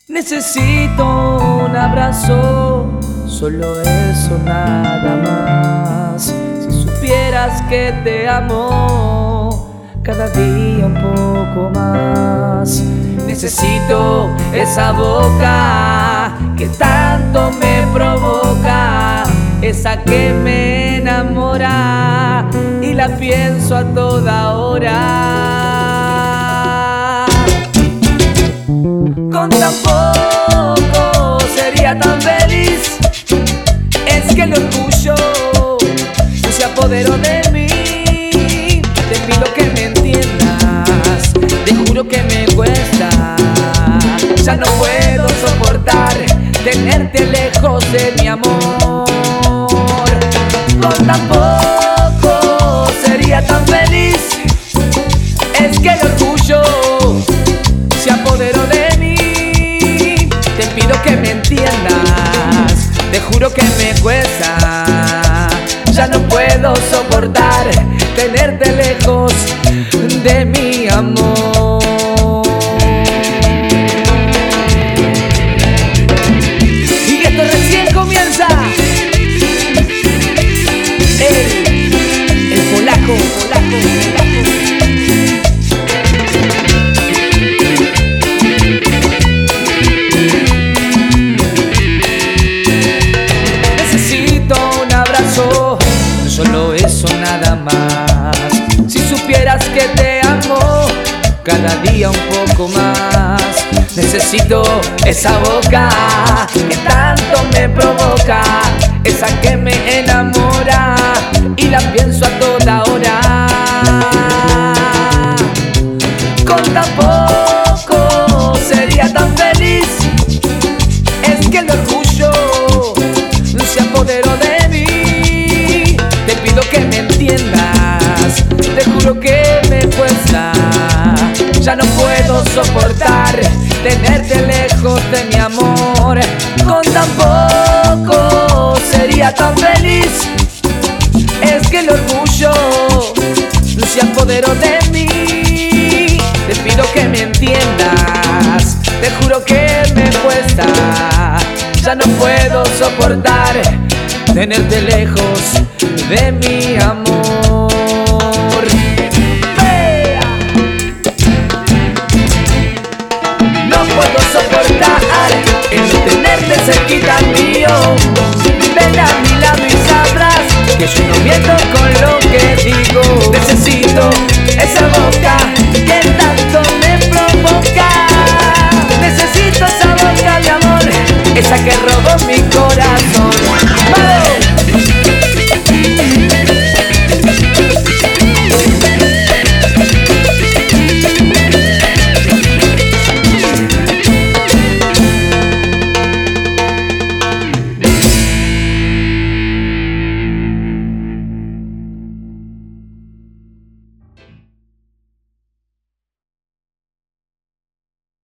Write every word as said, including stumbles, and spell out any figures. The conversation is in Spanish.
Necesito un abrazo, solo eso, nada más. Si supieras que te amo cada día un poco más. Necesito esa boca que tanto me provoca, esa que me enamora y la pienso a toda hora. Con tan poco sería tan feliz. Es que el orgullo se apoderó de mí. Te pido que me entiendas, te juro que me cuesta. Ya no puedo soportar tenerte lejos de mi amor. Con tan poco sería tan feliz. Es que el orgullo se apoderó de mí. Te pido que me entiendas, te juro que me cuesta. Ya no puedo soportar tenerte lejos de mi amor. Y esto recién comienza. El, el polaco, polaco, polaco. Solo eso, nada más. Si supieras que te amo cada día un poco más. Necesito esa boca que tanto me provoca, esa que me enamora y la pienso a toda hora. Con tan poco sería tan feliz. Es que el orgullo se apoderó de mí. Te pido que me entiendas, te juro que me cuesta. Ya no puedo soportar tenerte lejos de mi amor. Con tan poco sería tan feliz. Es que el orgullo se apoderó de mí. Te pido que me entiendas, te juro que me cuesta. Ya no puedo soportar tenerte lejos de mi amor. ¡Hey! No puedo soportar el no tenerte cerquita mío. Ven a mi lado y sabrás que yo no miento con lo que digo. Necesito esa boca que tanto me provoca. Necesito